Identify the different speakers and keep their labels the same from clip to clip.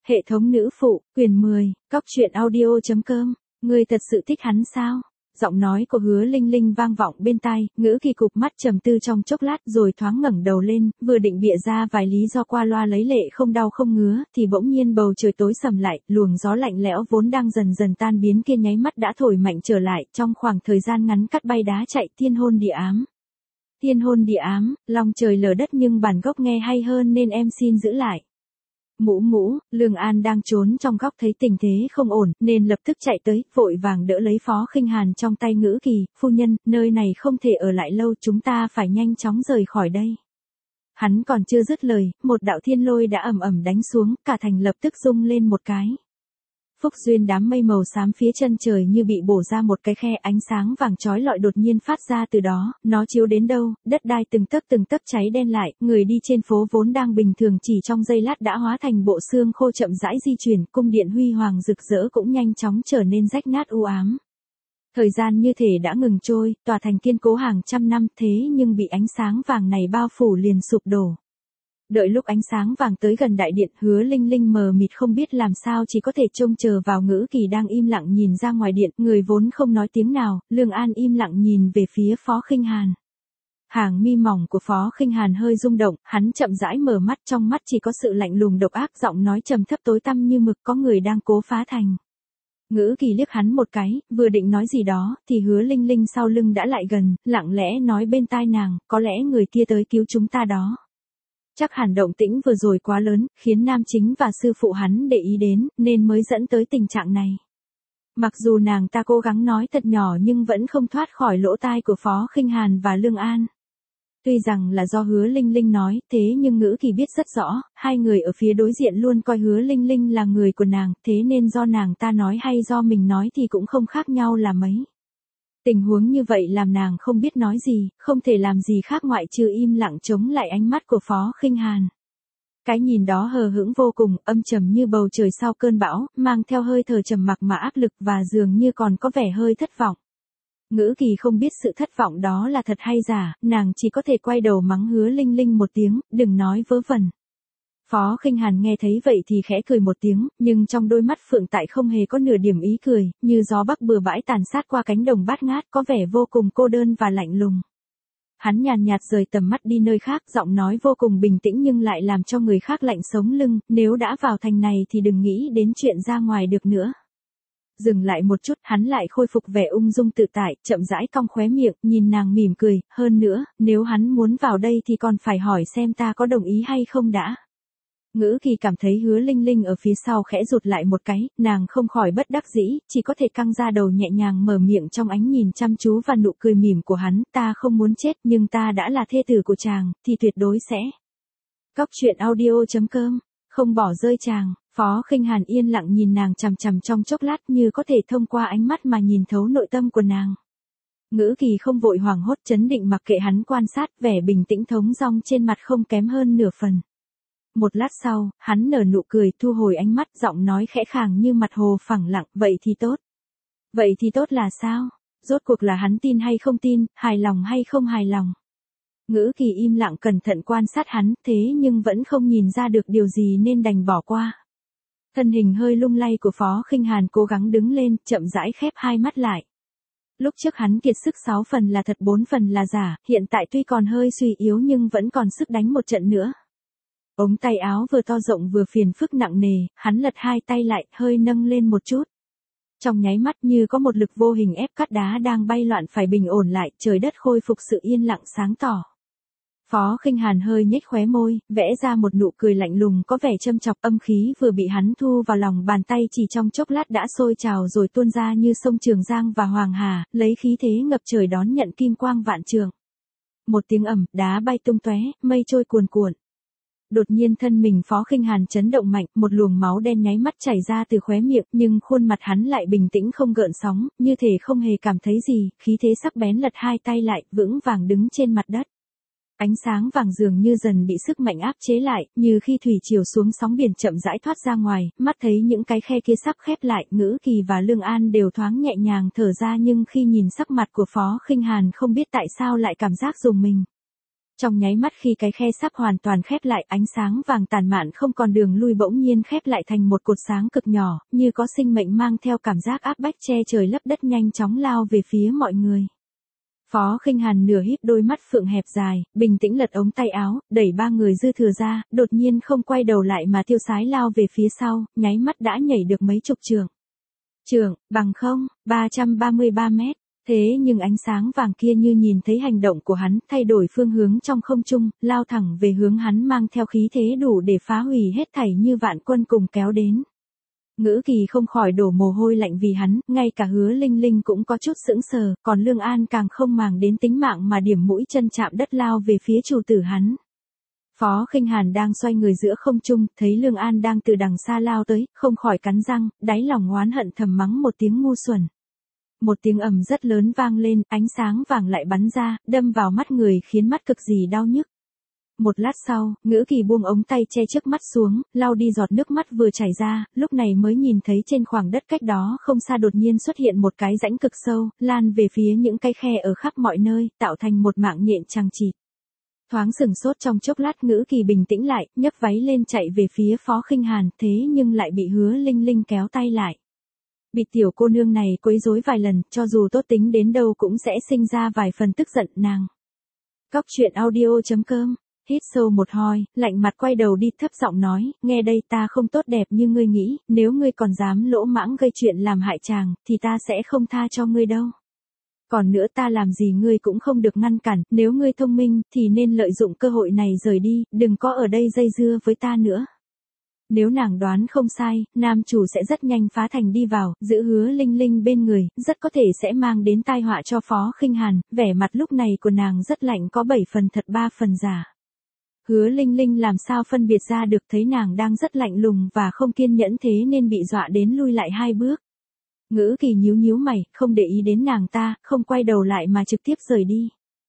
Speaker 1: Hệ thống nữ phụ, quyền 10, Cóc truyện audio.com, ngươi thật sự thích hắn sao? Giọng nói của Hứa Linh Linh vang vọng bên tai, Ngữ Kỳ cụp mắt trầm tư trong chốc lát rồi thoáng ngẩng đầu lên, vừa định bịa ra vài lý do qua loa lấy lệ không đau không ngứa, thì bỗng nhiên bầu trời tối sầm lại, luồng gió lạnh lẽo vốn đang dần dần tan biến kia nháy mắt đã thổi mạnh trở lại, trong khoảng thời gian ngắn cắt bay đá chạy thiên hôn địa ám. Thiên hôn địa ám, lòng trời lở đất nhưng bản gốc nghe hay hơn nên em xin giữ lại. Mũ mũ, Lương An đang trốn trong góc thấy tình thế không ổn, nên lập tức chạy tới, vội vàng đỡ lấy Phó Khinh Hàn trong tay Ngữ Kỳ, phu nhân, nơi này không thể ở lại lâu, chúng ta phải nhanh chóng rời khỏi đây. Hắn còn chưa dứt lời, một đạo thiên lôi đã ầm ầm đánh xuống, cả thành lập tức rung lên một cái. Phúc duyên đám mây màu xám phía chân trời như bị bổ ra một cái khe, ánh sáng vàng chói lọi đột nhiên phát ra từ đó, nó chiếu đến đâu, đất đai từng tấc cháy đen lại, người đi trên phố vốn đang bình thường chỉ trong giây lát đã hóa thành bộ xương khô chậm rãi di chuyển, cung điện huy hoàng rực rỡ cũng nhanh chóng trở nên rách nát u ám. Thời gian như thể đã ngừng trôi, tòa thành kiên cố hàng trăm năm thế nhưng bị ánh sáng vàng này bao phủ liền sụp đổ. Đợi lúc ánh sáng vàng tới gần đại điện, Hứa Linh Linh mờ mịt không biết làm sao chỉ có thể trông chờ vào Ngữ Kỳ đang im lặng nhìn ra ngoài điện, người vốn không nói tiếng nào, Lương An im lặng nhìn về phía Phó Khinh Hàn. Hàng mi mỏng của Phó Khinh Hàn hơi rung động, hắn chậm rãi mở mắt, trong mắt chỉ có sự lạnh lùng độc ác, giọng nói trầm thấp tối tăm như mực, có người đang cố phá thành. Ngữ Kỳ liếc hắn một cái, vừa định nói gì đó, thì Hứa Linh Linh sau lưng đã lại gần, lặng lẽ nói bên tai nàng, có lẽ người kia tới cứu chúng ta đó. Chắc hẳn động tĩnh vừa rồi quá lớn, khiến nam chính và sư phụ hắn để ý đến, nên mới dẫn tới tình trạng này. Mặc dù nàng ta cố gắng nói thật nhỏ nhưng vẫn không thoát khỏi lỗ tai của Phó Khinh Hàn và Lương An. Tuy rằng là do Hứa Linh Linh nói, thế nhưng Ngữ Kỳ biết rất rõ, hai người ở phía đối diện luôn coi Hứa Linh Linh là người của nàng, thế nên do nàng ta nói hay do mình nói thì cũng không khác nhau là mấy. Tình huống như vậy làm nàng không biết nói gì, không thể làm gì khác ngoại trừ im lặng chống lại ánh mắt của Phó Khinh Hàn. Cái nhìn đó hờ hững vô cùng, âm trầm như bầu trời sau cơn bão, mang theo hơi thở trầm mặc mà áp lực và dường như còn có vẻ hơi thất vọng. Ngữ Kỳ không biết sự thất vọng đó là thật hay giả, nàng chỉ có thể quay đầu mắng Hứa Linh Linh một tiếng, đừng nói vớ vẩn. Phó Khinh Hàn nghe thấy vậy thì khẽ cười một tiếng, nhưng trong đôi mắt Phượng Tại không hề có nửa điểm ý cười, như gió bắc bừa bãi tàn sát qua cánh đồng bát ngát, có vẻ vô cùng cô đơn và lạnh lùng. Hắn nhàn nhạt rời tầm mắt đi nơi khác, giọng nói vô cùng bình tĩnh nhưng lại làm cho người khác lạnh sống lưng, nếu đã vào thành này thì đừng nghĩ đến chuyện ra ngoài được nữa. Dừng lại một chút, hắn lại khôi phục vẻ ung dung tự tại, chậm rãi cong khóe miệng, nhìn nàng mỉm cười, hơn nữa, nếu hắn muốn vào đây thì còn phải hỏi xem ta có đồng ý hay không đã. Ngữ Kỳ cảm thấy Hứa Linh Linh ở phía sau khẽ rụt lại một cái, nàng không khỏi bất đắc dĩ, chỉ có thể căng ra đầu nhẹ nhàng mở miệng trong ánh nhìn chăm chú và nụ cười mỉm của hắn, ta không muốn chết nhưng ta đã là thê tử của chàng, thì tuyệt đối sẽ. Cóc truyện audio.com, không bỏ rơi chàng. Phó Khinh Hàn yên lặng nhìn nàng chằm chằm trong chốc lát như có thể thông qua ánh mắt mà nhìn thấu nội tâm của nàng. Ngữ Kỳ không vội hoảng hốt, trấn định mặc kệ hắn quan sát, vẻ bình tĩnh thống dong trên mặt không kém hơn nửa phần. Một lát sau, hắn nở nụ cười, thu hồi ánh mắt, giọng nói khẽ khàng như mặt hồ phẳng lặng, vậy thì tốt. Vậy thì tốt là sao? Rốt cuộc là hắn tin hay không tin, hài lòng hay không hài lòng? Ngữ Kỳ im lặng cẩn thận quan sát hắn, thế nhưng vẫn không nhìn ra được điều gì nên đành bỏ qua. Thân hình hơi lung lay của Phó Khinh Hàn cố gắng đứng lên, chậm rãi khép hai mắt lại. Lúc trước hắn kiệt sức 6 phần là thật 4 phần là giả, hiện tại tuy còn hơi suy yếu nhưng vẫn còn sức đánh một trận nữa. Ống tay áo vừa to rộng vừa phiền phức nặng nề, hắn lật hai tay lại, hơi nâng lên một chút. Trong nháy mắt như có một lực vô hình ép cát đá đang bay loạn phải bình ổn lại, trời đất khôi phục sự yên lặng sáng tỏ. Phó Khinh Hàn hơi nhếch khóe môi, vẽ ra một nụ cười lạnh lùng có vẻ châm chọc, âm khí vừa bị hắn thu vào lòng bàn tay chỉ trong chốc lát đã sôi trào rồi tuôn ra như sông Trường Giang và Hoàng Hà, lấy khí thế ngập trời đón nhận kim quang vạn trường. Một tiếng ầm, đá bay tung tóe, mây trôi cuồn cuộn. Đột nhiên thân mình Phó Khinh Hàn chấn động mạnh, một luồng máu đen nháy mắt chảy ra từ khóe miệng, nhưng khuôn mặt hắn lại bình tĩnh không gợn sóng, như thể không hề cảm thấy gì, khí thế sắc bén lật hai tay lại, vững vàng đứng trên mặt đất. Ánh sáng vàng dường như dần bị sức mạnh áp chế lại, như khi thủy triều xuống sóng biển chậm rãi thoát ra ngoài, mắt thấy những cái khe kia sắp khép lại, Ngữ Kỳ và Lương An đều thoáng nhẹ nhàng thở ra nhưng khi nhìn sắc mặt của Phó Khinh Hàn không biết tại sao lại cảm giác rùng mình. Trong nháy mắt khi cái khe sắp hoàn toàn khép lại, ánh sáng vàng tàn mạn không còn đường lui bỗng nhiên khép lại thành một cột sáng cực nhỏ, như có sinh mệnh mang theo cảm giác áp bách che trời lấp đất nhanh chóng lao về phía mọi người. Phó Khinh Hàn nửa híp đôi mắt phượng hẹp dài, bình tĩnh lật ống tay áo, đẩy ba người dư thừa ra, đột nhiên không quay đầu lại mà tiêu sái lao về phía sau, nháy mắt đã nhảy được mấy chục trượng. Bằng không, 333 mét. Thế nhưng ánh sáng vàng kia như nhìn thấy hành động của hắn, thay đổi phương hướng trong không trung, lao thẳng về hướng hắn mang theo khí thế đủ để phá hủy hết thảy như vạn quân cùng kéo đến. Ngữ Kỳ không khỏi đổ mồ hôi lạnh vì hắn, ngay cả Hứa Linh Linh cũng có chút sững sờ, còn Lương An càng không màng đến tính mạng mà điểm mũi chân chạm đất lao về phía chủ tử hắn. Phó Khinh Hàn đang xoay người giữa không trung, thấy Lương An đang từ đằng xa lao tới, không khỏi cắn răng, đáy lòng oán hận thầm mắng một tiếng ngu xuẩn. Một tiếng ầm rất lớn vang lên, ánh sáng vàng lại bắn ra, đâm vào mắt người khiến mắt cực gì đau nhức. Một lát sau, Ngữ Kỳ buông ống tay che trước mắt xuống, lau đi giọt nước mắt vừa chảy ra, lúc này mới nhìn thấy trên khoảng đất cách đó không xa đột nhiên xuất hiện một cái rãnh cực sâu, lan về phía những cái khe ở khắp mọi nơi, tạo thành một mạng nhện chằng chịt. Thoáng sừng sốt trong chốc lát, Ngữ Kỳ bình tĩnh lại, nhấc váy lên chạy về phía Phó Khinh Hàn, thế nhưng lại bị Hứa Linh Linh kéo tay lại. Bị tiểu cô nương này quấy rối vài lần, cho dù tốt tính đến đâu cũng sẽ sinh ra vài phần tức giận nàng. Cóc truyện audio.com. Hít sâu một hơi, lạnh mặt quay đầu đi, thấp giọng nói, nghe đây, ta không tốt đẹp như ngươi nghĩ, nếu ngươi còn dám lỗ mãng gây chuyện làm hại chàng, thì ta sẽ không tha cho ngươi đâu. Còn nữa, ta làm gì ngươi cũng không được ngăn cản, nếu ngươi thông minh, thì nên lợi dụng cơ hội này rời đi, đừng có ở đây dây dưa với ta nữa. Nếu nàng đoán không sai, nam chủ sẽ rất nhanh phá thành đi vào, giữ Hứa Linh Linh bên người, rất có thể sẽ mang đến tai họa cho Phó Khinh Hàn, vẻ mặt lúc này của nàng rất lạnh, có 7 phần thật 3 phần giả. Hứa Linh Linh làm sao phân biệt ra được, thấy nàng đang rất lạnh lùng và không kiên nhẫn thế nên bị dọa đến lui lại 2 bước. Ngữ Kỳ nhíu nhíu mày, không để ý đến nàng ta, không quay đầu lại mà trực tiếp rời đi.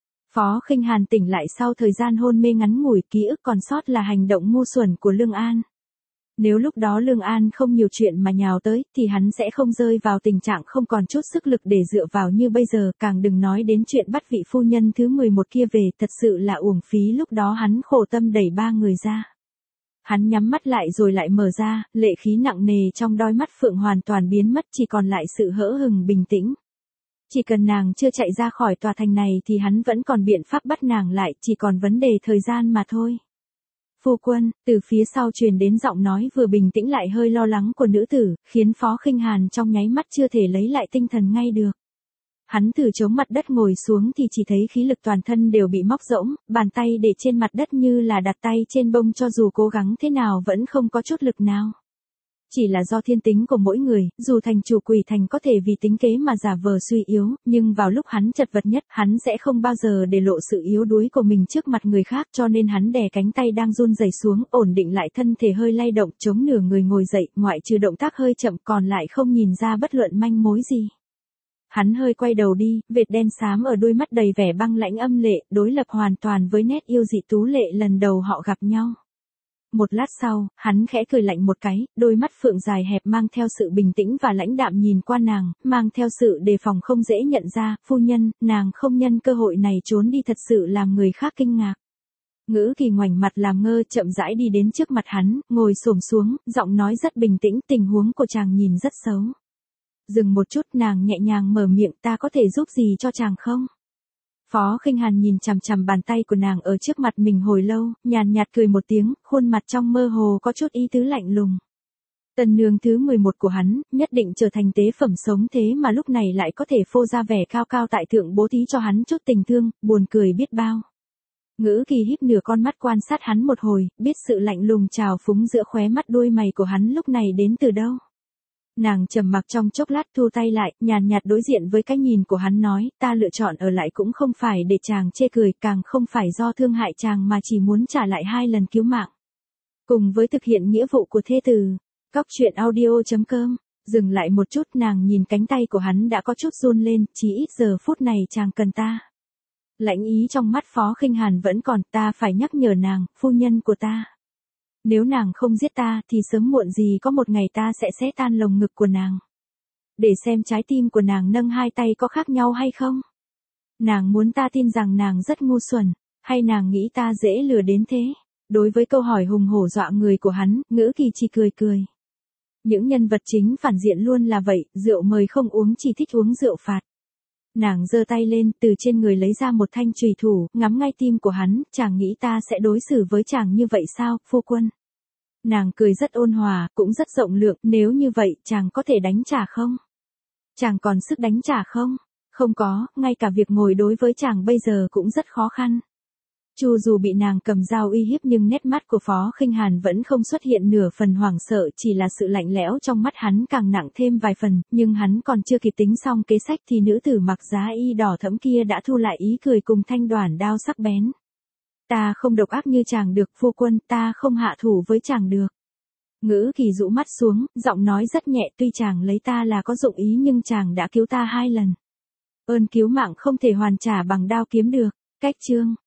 Speaker 1: Phó Khinh Hàn tỉnh lại sau thời gian hôn mê ngắn ngủi, ký ức còn sót là hành động ngu xuẩn của Lương An. Nếu lúc đó Lương An không nhiều chuyện mà nhào tới, thì hắn sẽ không rơi vào tình trạng không còn chút sức lực để dựa vào như bây giờ, càng đừng nói đến chuyện bắt vị phu nhân thứ 11 kia về, thật sự là uổng phí lúc đó hắn khổ tâm đẩy 3 người ra. Hắn nhắm mắt lại rồi lại mở ra, lệ khí nặng nề trong đôi mắt phượng hoàn toàn biến mất, chỉ còn lại sự hỡ hững bình tĩnh. Chỉ cần nàng chưa chạy ra khỏi tòa thành này thì hắn vẫn còn biện pháp bắt nàng lại, chỉ còn vấn đề thời gian mà thôi. Phu quân, từ phía sau truyền đến giọng nói vừa bình tĩnh lại hơi lo lắng của nữ tử, khiến Phó Khinh Hàn trong nháy mắt chưa thể lấy lại tinh thần ngay được. Hắn thử chống mặt đất ngồi xuống thì chỉ thấy khí lực toàn thân đều bị móc rỗng, bàn tay để trên mặt đất như là đặt tay trên bông, cho dù cố gắng thế nào vẫn không có chút lực nào. Chỉ là do thiên tính của mỗi người, dù thành chủ quỷ thành có thể vì tính kế mà giả vờ suy yếu, nhưng vào lúc hắn chật vật nhất, hắn sẽ không bao giờ để lộ sự yếu đuối của mình trước mặt người khác, cho nên hắn đè cánh tay đang run rẩy xuống, ổn định lại thân thể hơi lay động, chống nửa người ngồi dậy, ngoại trừ động tác hơi chậm còn lại không nhìn ra bất luận manh mối gì. Hắn hơi quay đầu đi, vệt đen xám ở đôi mắt đầy vẻ băng lãnh âm lệ, đối lập hoàn toàn với nét yêu dị tú lệ lần đầu họ gặp nhau. Một lát sau, hắn khẽ cười lạnh một cái, đôi mắt phượng dài hẹp mang theo sự bình tĩnh và lãnh đạm nhìn qua nàng, mang theo sự đề phòng không dễ nhận ra, phu nhân, nàng không nhân cơ hội này trốn đi thật sự làm người khác kinh ngạc. Ngữ Kỳ ngoảnh mặt làm ngơ, chậm rãi đi đến trước mặt hắn, ngồi xổm xuống, giọng nói rất bình tĩnh, tình huống của chàng nhìn rất xấu. Dừng một chút, nàng nhẹ nhàng mở miệng, ta có thể giúp gì cho chàng không? Phó Khinh Hàn nhìn chằm chằm bàn tay của nàng ở trước mặt mình hồi lâu, nhàn nhạt cười một tiếng, khuôn mặt trong mơ hồ có chút ý tứ lạnh lùng. Tần nương thứ 11 của hắn, nhất định trở thành tế phẩm sống, thế mà lúc này lại có thể phô ra vẻ cao cao tại thượng bố thí cho hắn chút tình thương, buồn cười biết bao. Ngữ Kỳ híp nửa con mắt quan sát hắn một hồi, biết sự lạnh lùng trào phúng giữa khóe mắt đuôi mày của hắn lúc này đến từ đâu. Nàng trầm mặc trong chốc lát, thu tay lại, nhàn nhạt đối diện với cái nhìn của hắn nói, ta lựa chọn ở lại cũng không phải để chàng chê cười, càng không phải do thương hại chàng mà chỉ muốn trả lại 2 lần cứu mạng. Cùng với thực hiện nghĩa vụ của thê tử. Cóc truyện audio.com. Dừng lại một chút, nàng nhìn cánh tay của hắn đã có chút run lên, chỉ ít giờ phút này chàng cần ta. Lãnh ý trong mắt Phó Khinh Hàn vẫn còn, ta phải nhắc nhở nàng, phu nhân của ta. Nếu nàng không giết ta thì sớm muộn gì có một ngày ta sẽ xé tan lồng ngực của nàng. Để xem trái tim của nàng nâng 2 tay có khác nhau hay không. Nàng muốn ta tin rằng nàng rất ngu xuẩn, Hay nàng nghĩ ta dễ lừa đến thế? Đối với câu hỏi hùng hổ dọa người của hắn, Ngữ Kỳ chỉ cười cười. Những nhân vật chính phản diện luôn là vậy, rượu mời không uống chỉ thích uống rượu phạt. Nàng giơ tay lên, từ trên người lấy ra một thanh chùy thủ, ngắm ngay tim của hắn, chàng nghĩ ta sẽ đối xử với chàng như vậy sao, phu quân? Nàng cười rất ôn hòa, cũng rất rộng lượng, nếu như vậy, chàng có thể đánh trả không? Chàng còn sức đánh trả không? Không có, ngay cả việc ngồi đối với chàng bây giờ cũng rất khó khăn. Chu dù bị nàng cầm dao uy hiếp nhưng nét mắt của Phó Khinh Hàn vẫn không xuất hiện nửa phần hoảng sợ, chỉ là sự lạnh lẽo trong mắt hắn càng nặng thêm vài phần, nhưng hắn còn chưa kịp tính xong kế sách thì nữ tử mặc giá y đỏ thẫm kia đã thu lại ý cười cùng thanh đoản đao sắc bén. Ta không độc ác như chàng được, phu quân, ta không hạ thủ với chàng được. Ngữ Kỳ dụ mắt xuống, giọng nói rất nhẹ, tuy chàng lấy ta là có dụng ý nhưng chàng đã cứu ta 2 lần. Ơn cứu mạng không thể hoàn trả bằng đao kiếm được. Cách chương